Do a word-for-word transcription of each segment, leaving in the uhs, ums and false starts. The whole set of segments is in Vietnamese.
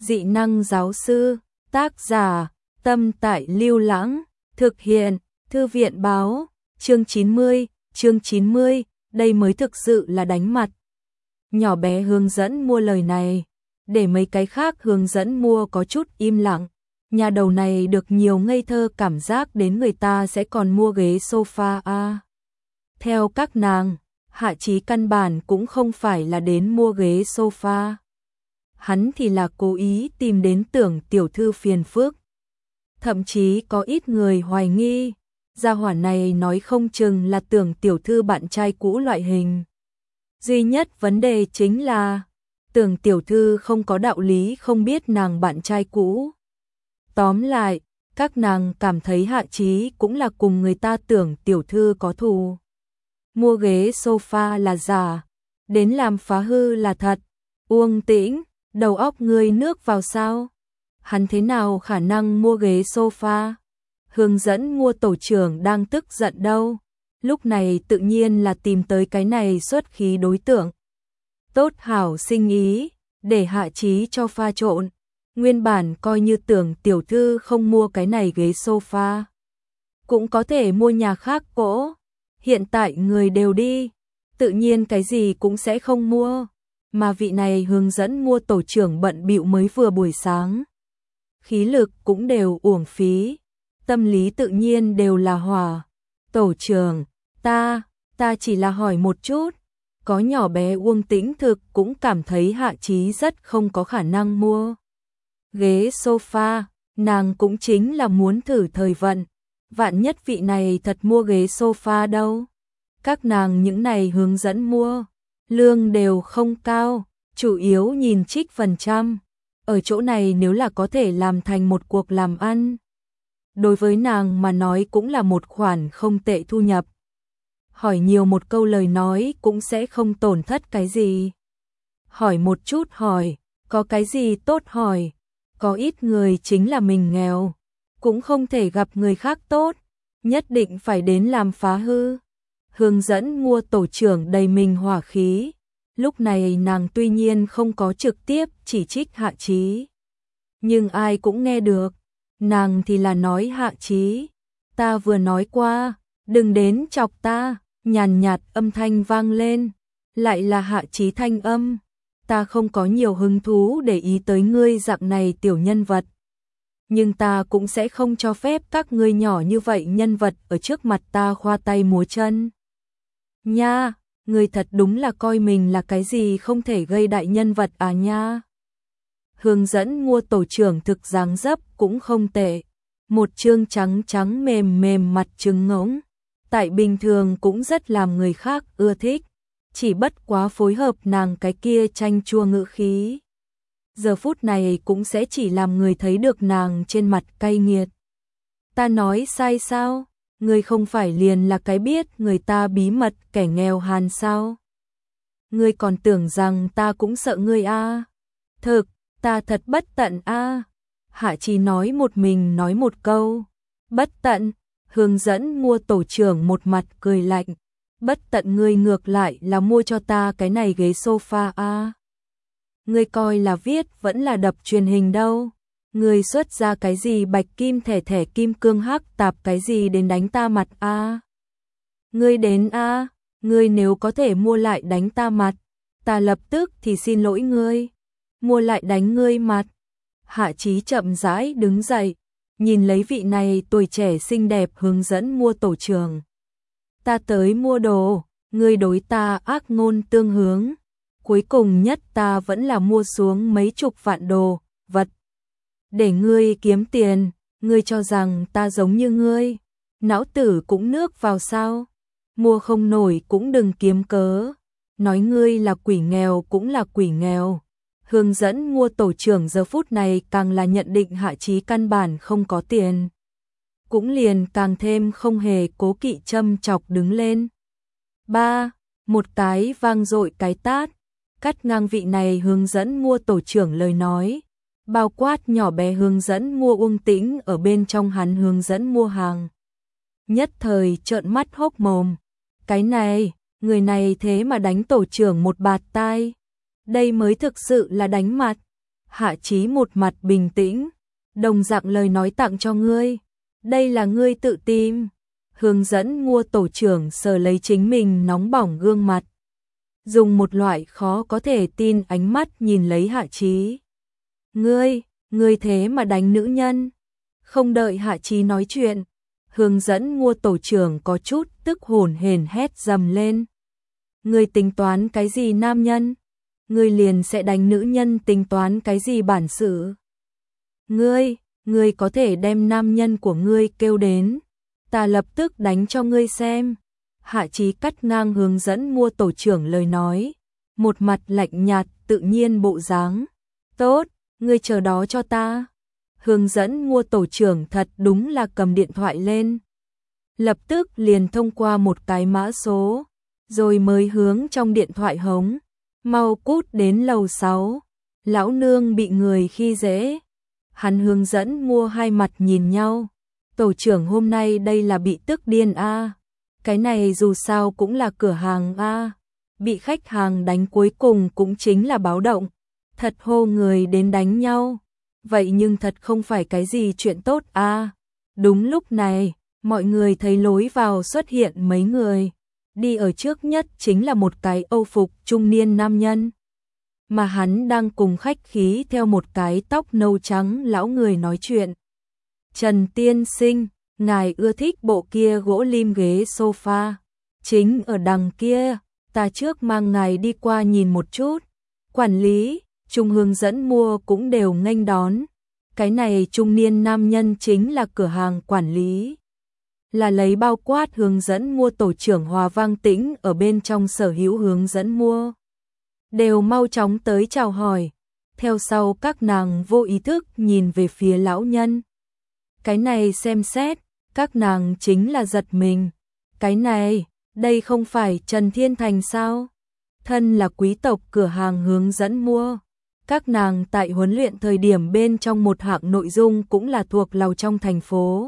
Dị năng giáo sư, tác giả, Tâm Tại Lưu Lãng, thực hiện, Thư viện báo, chương chín mươi, chương chín mươi, đây mới thực sự là đánh mặt. Nhỏ bé hướng dẫn mua lời này, để mấy cái khác hướng dẫn mua có chút im lặng. Nhà đầu này được nhiều ngây thơ cảm giác đến người ta sẽ còn mua ghế sofa à. Theo các nàng, Hạ Chí căn bản cũng không phải là đến mua ghế sofa. Hắn thì là cố ý tìm đến Tưởng tiểu thư phiền phức. Thậm chí có ít người hoài nghi, gia hỏa này nói không chừng là Tưởng tiểu thư bạn trai cũ loại hình. Duy nhất vấn đề chính là Tưởng tiểu thư không có đạo lý không biết nàng bạn trai cũ. Tóm lại, các nàng cảm thấy Hạ Chí cũng là cùng người ta Tưởng tiểu thư có thù. Mua ghế sofa là giả, đến làm phá hư là thật. Uông Tĩnh, đầu óc ngươi nước vào sao? Hắn thế nào khả năng mua ghế sofa? Hướng dẫn mua tổ trưởng đang tức giận đâu. Lúc này tự nhiên là tìm tới cái này xuất khí đối tượng. Tốt hảo sinh ý, để Hạ Chí cho pha trộn. Nguyên bản coi như Tưởng tiểu thư không mua cái này ghế sofa. Cũng có thể mua nhà khác cỗ. Hiện tại người đều đi, tự nhiên cái gì cũng sẽ không mua. Mà vị này hướng dẫn mua tổ trưởng bận bịu mới vừa buổi sáng. Khí lực cũng đều uổng phí. Tâm lý tự nhiên đều là hỏa. Tổ trưởng, ta, ta chỉ là hỏi một chút. Có nhỏ bé Uông Tĩnh thực cũng cảm thấy Hạ Chí rất không có khả năng mua ghế sofa, nàng cũng chính là muốn thử thời vận. Vạn nhất vị này thật mua ghế sofa đâu. Các nàng những này hướng dẫn mua, lương đều không cao, chủ yếu nhìn trích phần trăm. Ở chỗ này nếu là có thể làm thành một cuộc làm ăn, đối với nàng mà nói cũng là một khoản không tệ thu nhập. Hỏi nhiều một câu lời nói cũng sẽ không tổn thất cái gì. Hỏi một chút hỏi, có cái gì tốt hỏi. Có ít người chính là mình nghèo, cũng không thể gặp người khác tốt, nhất định phải đến làm phá hư. Hướng dẫn mua tổ trưởng đầy mình hỏa khí. Lúc này nàng tuy nhiên không có trực tiếp chỉ trích Hạ Chí, nhưng ai cũng nghe được. Nàng thì là nói Hạ Chí, ta vừa nói qua, đừng đến chọc ta. Nhàn nhạt âm thanh vang lên, lại là Hạ Chí thanh âm. Ta không có nhiều hứng thú để ý tới ngươi dạng này tiểu nhân vật. Nhưng ta cũng sẽ không cho phép các ngươi nhỏ như vậy nhân vật ở trước mặt ta khoa tay múa chân. Nha, ngươi thật đúng là coi mình là cái gì không thể gây đại nhân vật à nha. Hướng dẫn mua tổ trưởng thực dáng dấp cũng không tệ. Một trương trắng trắng mềm mềm mặt trứng ngỗng. Tại bình thường cũng rất làm người khác ưa thích. Chỉ bất quá phối hợp nàng cái kia chanh chua ngữ khí. Giờ phút này cũng sẽ chỉ làm người thấy được nàng trên mặt cay nghiệt. Ta nói sai sao? Ngươi không phải liền là cái biết người ta bí mật kẻ nghèo hàn sao? Ngươi còn tưởng rằng ta cũng sợ ngươi a? À? Thực, ta thật bất tận a. À? Hạ Chí nói một mình nói một câu. Bất tận, hướng dẫn mua tổ trưởng một mặt cười lạnh. Bất tận ngươi ngược lại là mua cho ta cái này ghế sofa a. À? Ngươi coi là viết vẫn là đập truyền hình đâu. Ngươi xuất ra cái gì bạch kim thẻ thẻ kim cương hắc tạp cái gì đến đánh ta mặt a? À? Ngươi đến a, à? Ngươi nếu có thể mua lại đánh ta mặt, ta lập tức thì xin lỗi ngươi. Mua lại đánh ngươi mặt. Hạ Chí chậm rãi đứng dậy, nhìn lấy vị này tuổi trẻ xinh đẹp hướng dẫn mua tổ trưởng. Ta tới mua đồ, ngươi đối ta ác ngôn tương hướng. Cuối cùng nhất ta vẫn là mua xuống mấy chục vạn đồ, vật. Để ngươi kiếm tiền, ngươi cho rằng ta giống như ngươi. Não tử cũng nước vào sao? Mua không nổi cũng đừng kiếm cớ. Nói ngươi là quỷ nghèo cũng là quỷ nghèo. Hướng dẫn mua tổ trưởng giờ phút này càng là nhận định Hạ Chí căn bản không có tiền. Cũng liền càng thêm không hề cố kỵ châm chọc đứng lên. Ba, một cái vang dội cái tát, cắt ngang vị này hướng dẫn mua tổ trưởng lời nói. Bao quát nhỏ bé hướng dẫn mua Uông Tĩnh ở bên trong hắn hướng dẫn mua hàng. Nhất thời trợn mắt hốc mồm. Cái này, người này thế mà đánh tổ trưởng một bạt tai. Đây mới thực sự là đánh mặt. Hạ Chí một mặt bình tĩnh, đồng dạng lời nói tặng cho ngươi, đây là ngươi tự tìm. Hướng dẫn mua tổ trưởng sờ lấy chính mình nóng bỏng gương mặt, dùng một loại khó có thể tin ánh mắt nhìn lấy Hạ Chí. Ngươi, ngươi thế mà đánh nữ nhân. Không đợi Hạ Chí nói chuyện, hướng dẫn mua tổ trưởng có chút tức hổn hển hét dầm lên. Ngươi tính toán cái gì nam nhân? Ngươi liền sẽ đánh nữ nhân tính toán cái gì bản sự? Ngươi, ngươi có thể đem nam nhân của ngươi kêu đến, ta lập tức đánh cho ngươi xem. Hạ Chí cắt ngang hướng dẫn mua tổ trưởng lời nói, một mặt lạnh nhạt tự nhiên bộ dáng. Tốt, ngươi chờ đó cho ta. Hướng dẫn mua tổ trưởng thật đúng là cầm điện thoại lên, lập tức liền thông qua một cái mã số, rồi mới hướng trong điện thoại hống. Mau cút đến lầu sáu, lão nương bị người khi dễ. Hắn hướng dẫn mua hai mặt nhìn nhau. Tổ trưởng hôm nay đây là bị tức điên a. À. Cái này dù sao cũng là cửa hàng a. À. Bị khách hàng đánh cuối cùng cũng chính là báo động. Thật hô người đến đánh nhau. Vậy nhưng thật không phải cái gì chuyện tốt a. À. Đúng lúc này, mọi người thấy lối vào xuất hiện mấy người. Đi ở trước nhất chính là một cái Âu phục trung niên nam nhân. Mà hắn đang cùng khách khí theo một cái tóc nâu trắng lão người nói chuyện. Trần tiên sinh, ngài ưa thích bộ kia gỗ lim ghế sofa. Chính ở đằng kia, ta trước mang ngài đi qua nhìn một chút. Quản lý, trung hướng dẫn mua cũng đều nghênh đón. Cái này trung niên nam nhân chính là cửa hàng quản lý. Là lấy bao quát hướng dẫn mua tổ trưởng Hòa Vang Tĩnh ở bên trong sở hữu hướng dẫn mua. Đều mau chóng tới chào hỏi. Theo sau các nàng vô ý thức nhìn về phía lão nhân. Cái này xem xét, các nàng chính là giật mình. Cái này, đây không phải Trần Thiên Thành sao? Thân là quý tộc cửa hàng hướng dẫn mua. Các nàng tại huấn luyện thời điểm bên trong một hạng nội dung cũng là thuộc lầu trong thành phố.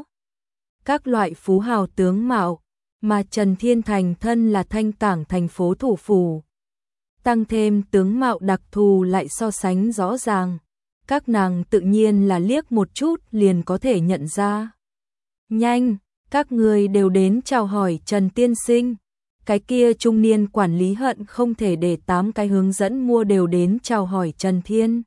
Các loại phú hào tướng mạo, mà Trần Thiên Thành thân là thanh cảng thành phố thủ phủ. Tăng thêm tướng mạo đặc thù lại so sánh rõ ràng. Các nàng tự nhiên là liếc một chút liền có thể nhận ra. Nhanh, các người đều đến chào hỏi Trần Tiên Sinh. Cái kia trung niên quản lý hận không thể để tám cái hướng dẫn mua đều đến chào hỏi Trần Thiên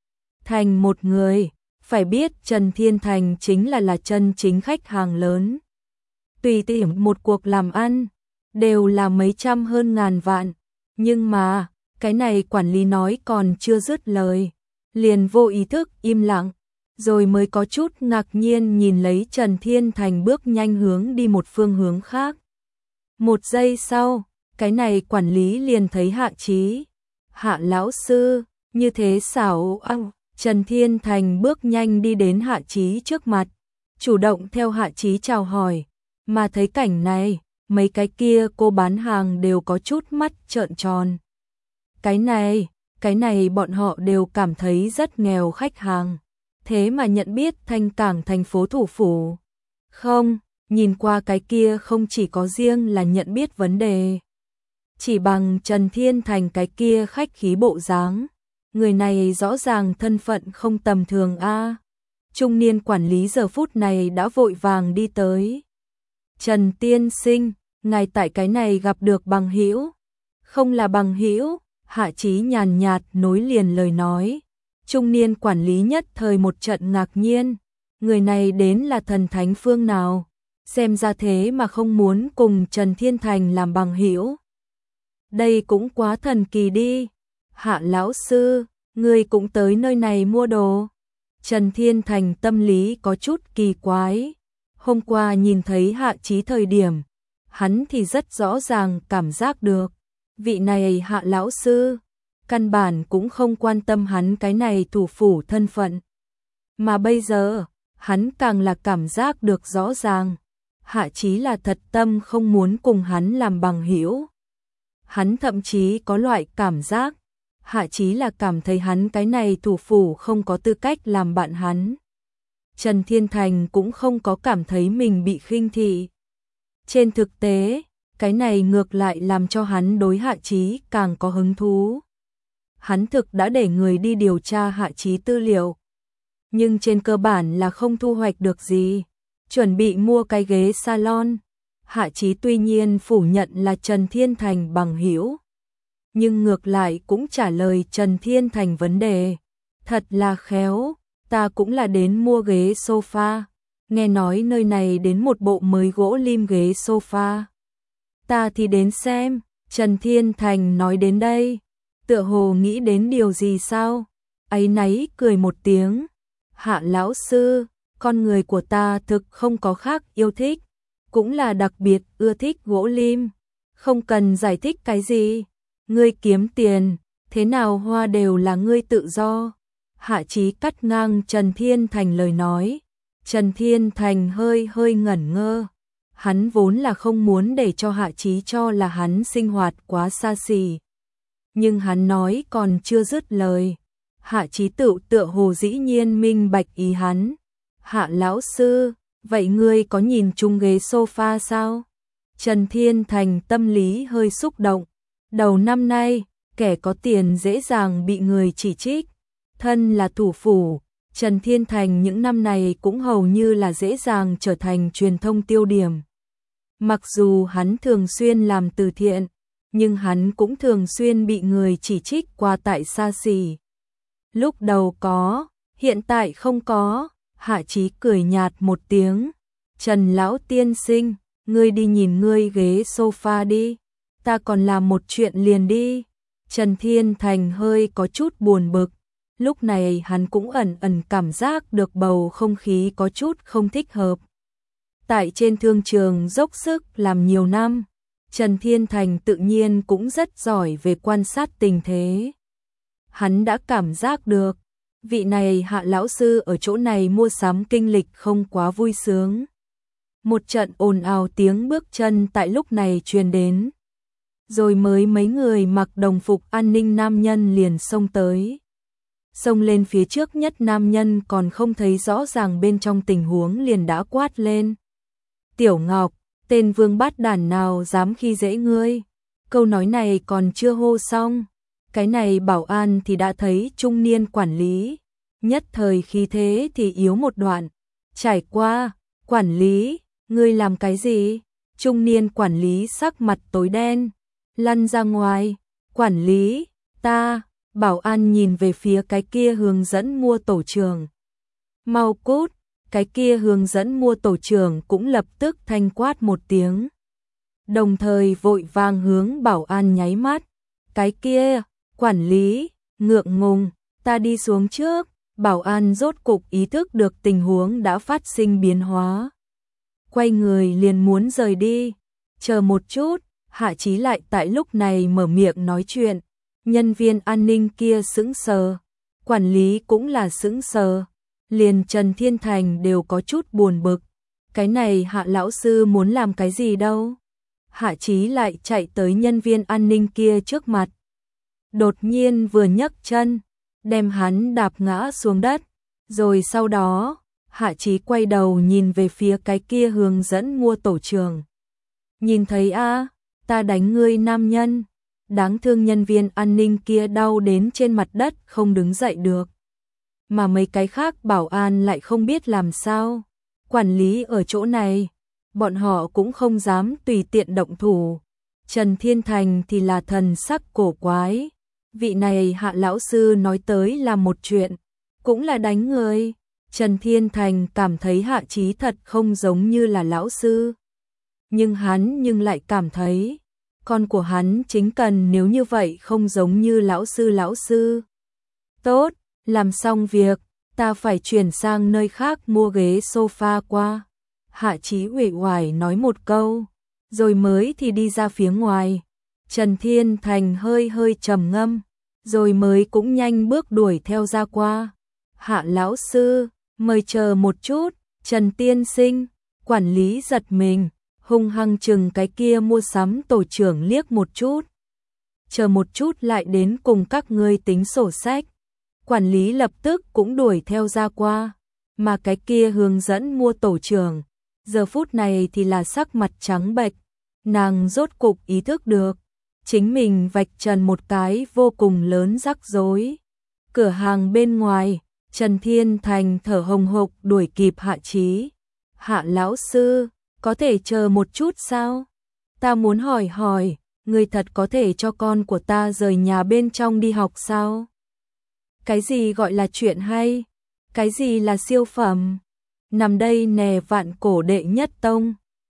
Thành một người. Phải biết Trần Thiên Thành chính là là chân chính khách hàng lớn. Tùy tiện một cuộc làm ăn, đều là mấy trăm hơn ngàn vạn. Nhưng mà, cái này quản lý nói còn chưa dứt lời. Liền vô ý thức im lặng, rồi mới có chút ngạc nhiên nhìn lấy Trần Thiên Thành bước nhanh hướng đi một phương hướng khác. Một giây sau, cái này quản lý liền thấy Hạ Chí. Hạ lão sư, như thế xảo ăng. Trần Thiên Thành bước nhanh đi đến Hạ Chí trước mặt, chủ động theo Hạ Chí chào hỏi, mà thấy cảnh này, mấy cái kia cô bán hàng đều có chút mắt trợn tròn. Cái này, cái này bọn họ đều cảm thấy rất nghèo khách hàng, thế mà nhận biết thanh cảng thành phố thủ phủ. Không, nhìn qua cái kia không chỉ có riêng là nhận biết vấn đề. Chỉ bằng Trần Thiên Thành cái kia khách khí bộ dáng. Người này rõ ràng thân phận không tầm thường a. À. Trung niên quản lý giờ phút này đã vội vàng đi tới. Trần Tiên Sinh, ngài tại cái này gặp được bằng hữu? Không là bằng hữu, Hạ Chí nhàn nhạt nối liền lời nói. Trung niên quản lý nhất thời một trận ngạc nhiên. Người này đến là thần thánh phương nào? Xem ra thế mà không muốn cùng Trần Thiên Thành làm bằng hữu. Đây cũng quá thần kỳ đi. Hạ lão sư, người cũng tới nơi này mua đồ. Trần Thiên Thành tâm lý có chút kỳ quái. Hôm qua nhìn thấy Hạ Chí thời điểm, hắn thì rất rõ ràng cảm giác được. Vị này Hạ lão sư, căn bản cũng không quan tâm hắn cái này thủ phủ thân phận. Mà bây giờ, hắn càng là cảm giác được rõ ràng. Hạ Chí là thật tâm không muốn cùng hắn làm bằng hữu. Hắn thậm chí có loại cảm giác, Hạ Chí là cảm thấy hắn cái này thủ phủ không có tư cách làm bạn hắn. Trần Thiên Thành cũng không có cảm thấy mình bị khinh thị. Trên thực tế, cái này ngược lại làm cho hắn đối Hạ Chí càng có hứng thú. hắn thực đã để người đi điều tra Hạ Chí tư liệu. Nhưng trên cơ bản là không thu hoạch được gì. Chuẩn bị mua cái ghế salon. Hạ Chí tuy nhiên phủ nhận là Trần Thiên Thành bằng hữu, nhưng ngược lại cũng trả lời Trần Thiên Thành vấn đề. Thật là khéo, ta cũng là đến mua ghế sofa. Nghe nói nơi này đến một bộ mới gỗ lim ghế sofa. Ta thì đến xem. Trần Thiên Thành nói đến đây, tựa hồ nghĩ đến điều gì sao? Áy náy cười một tiếng. Hạ lão sư, con người của ta thực không có khác yêu thích, cũng là đặc biệt ưa thích gỗ lim. Không cần giải thích cái gì. Ngươi kiếm tiền, thế nào hoa đều là ngươi tự do. Hạ Chí cắt ngang Trần Thiên Thành lời nói. Trần Thiên Thành hơi hơi ngẩn ngơ. Hắn vốn là không muốn để cho Hạ Chí cho là hắn sinh hoạt quá xa xỉ. Nhưng hắn nói còn chưa dứt lời. Hạ Chí tự tựa hồ dĩ nhiên minh bạch ý hắn. Hạ lão sư, vậy ngươi có nhìn chung ghế sofa sao? Trần Thiên Thành tâm lý hơi xúc động. Đầu năm nay, kẻ có tiền dễ dàng bị người chỉ trích. Thân là thủ phủ, Trần Thiên Thành những năm này cũng hầu như là dễ dàng trở thành truyền thông tiêu điểm. Mặc dù hắn thường xuyên làm từ thiện, nhưng hắn cũng thường xuyên bị người chỉ trích qua tại xa xỉ. Lúc đầu có, hiện tại không có. Hạ Chí cười nhạt một tiếng. Trần lão tiên sinh, ngươi đi nhìn ngươi ghế sofa đi. Ta còn làm một chuyện liền đi. Trần Thiên Thành hơi có chút buồn bực. Lúc này hắn cũng ẩn ẩn cảm giác được bầu không khí có chút không thích hợp. Tại trên thương trường dốc sức làm nhiều năm, Trần Thiên Thành tự nhiên cũng rất giỏi về quan sát tình thế. Hắn đã cảm giác được, vị này Hạ lão sư ở chỗ này mua sắm kinh lịch không quá vui sướng. Một trận ồn ào tiếng bước chân tại lúc này truyền đến. Rồi mới mấy người mặc đồng phục an ninh nam nhân liền xông tới. Xông lên phía trước nhất nam nhân còn không thấy rõ ràng bên trong tình huống liền đã quát lên. Tiểu Ngọc, tên vương bát đản nào dám khi dễ ngươi? Câu nói này còn chưa hô xong. Cái này bảo an thì đã thấy trung niên quản lý. Nhất thời khí thế thì yếu một đoạn. Trải qua, quản lý, ngươi làm cái gì? Trung niên quản lý sắc mặt tối đen. Lăn ra ngoài. Quản lý, ta. Bảo an nhìn về phía cái kia hướng dẫn mua tổ trưởng. Mau cút. Cái kia hướng dẫn mua tổ trưởng cũng lập tức thanh quát một tiếng. Đồng thời vội vàng hướng bảo an nháy mắt. Cái kia, quản lý, ngượng ngùng, ta đi xuống trước. Bảo an rốt cục ý thức được tình huống đã phát sinh biến hóa. Quay người liền muốn rời đi. Chờ một chút, Hạ Chí lại tại lúc này mở miệng nói chuyện. Nhân viên an ninh kia sững sờ. Quản lý cũng là sững sờ. Liền Trần Thiên Thành đều có chút buồn bực. Cái này Hạ lão sư muốn làm cái gì đâu? Hạ Chí lại chạy tới nhân viên an ninh kia trước mặt. Đột nhiên vừa nhấc chân, đem hắn đạp ngã xuống đất. Rồi sau đó, Hạ Chí quay đầu nhìn về phía cái kia hướng dẫn mua tổ trưởng. Nhìn thấy a, ta đánh ngươi nam nhân. Đáng thương nhân viên an ninh kia đau đến trên mặt đất không đứng dậy được. Mà mấy cái khác bảo an lại không biết làm sao. Quản lý ở chỗ này, bọn họ cũng không dám tùy tiện động thủ. Trần Thiên Thành thì là thần sắc cổ quái. Vị này Hạ lão sư nói tới là một chuyện, cũng là đánh người. Trần Thiên Thành cảm thấy Hạ Chí thật không giống như là lão sư. Nhưng hắn nhưng lại cảm thấy, con của hắn chính cần nếu như vậy không giống như lão sư lão sư. Tốt, làm xong việc, ta phải chuyển sang nơi khác mua ghế sofa qua. Hạ Chí uể oải nói một câu, rồi mới thì đi ra phía ngoài. Trần Thiên Thành hơi hơi trầm ngâm, rồi mới cũng nhanh bước đuổi theo ra qua. Hạ lão sư, mời chờ một chút. Trần tiên sinh. Quản lý giật mình, hung hăng chừng cái kia mua sắm tổ trưởng liếc một chút. Chờ một chút lại đến cùng các ngươi tính sổ sách. Quản lý lập tức cũng đuổi theo ra qua. Mà cái kia hướng dẫn mua tổ trưởng, giờ phút này thì là sắc mặt trắng bệch. Nàng rốt cục ý thức được, chính mình vạch trần một cái vô cùng lớn rắc rối. Cửa hàng bên ngoài, Trần Thiên Thành thở hồng hộc đuổi kịp Hạ Chí. Hạ lão sư, có thể chờ một chút sao? Ta muốn hỏi hỏi, người thật có thể cho con của ta rời nhà bên trong đi học sao? Cái gì gọi là chuyện hay? Cái gì là siêu phẩm? Nằm đây nè vạn cổ đệ nhất tông.